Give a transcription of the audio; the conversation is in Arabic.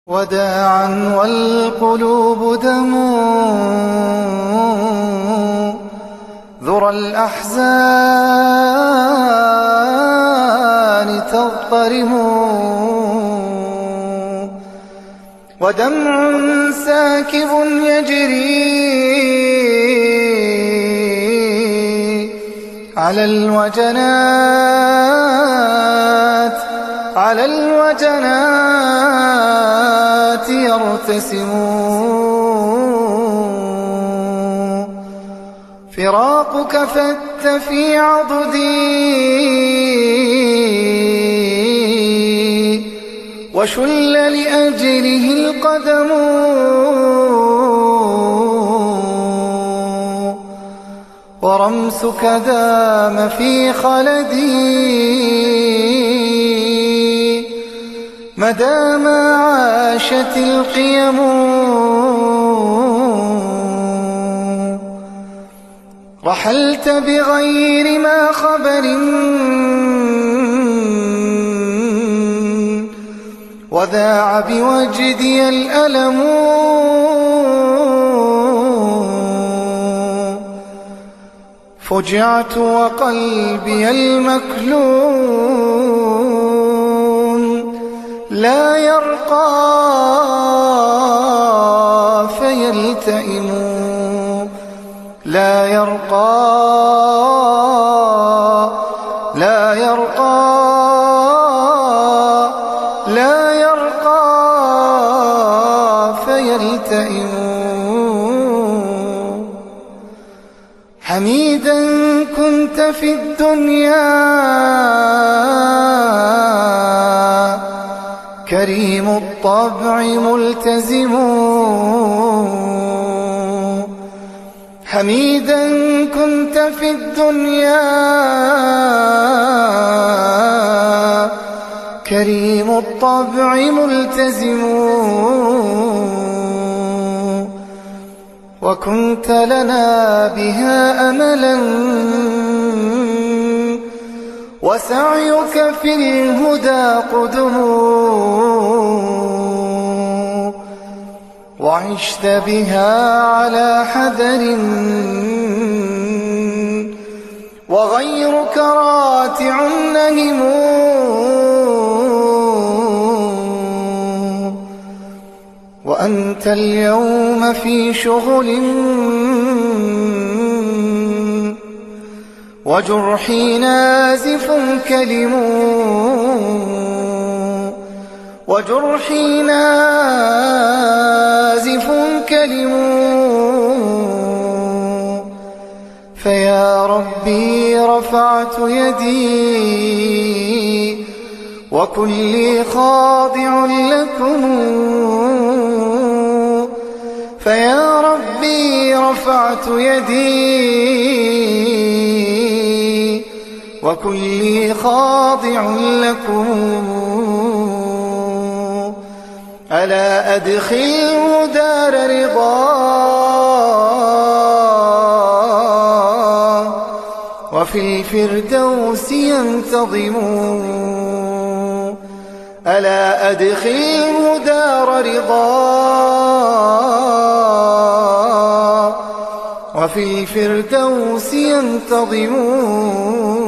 وداعا والقلوب دم ذرى الأحزان تضطرم ودمع ساكب يجري على الوجنات يرتسم فراقك فت في عضدي وشل لأجله القدم ورمسك دام في خلدي مدام عاشت القيم رحلت بغير ما خبر وذاع بوجدي الألم فجعت وقلبي المكلوم لا يرقى فيلتئم لا يرقى فيلتئم حميدا كنت في الدنيا كريم الطبع ملتزم حميدا كنت في الدنيا كريم الطبع ملتزم وكنت لنا بها أملا وسعيك في الهدى قدم وعشت بها على حذر وغيرك راتع نهم وأنت اليوم في شغل وجرحي نازف كلم وجرحي نازف كلم فيا ربي رفعت يدي وكلي خاضع لكم فيا ربي رفعت يدي وكلي خاضع لكم ألا أدخله دار رضا وفي الفردوس ينتظم ألا أدخله دار رضا وفي الفردوس ينتظم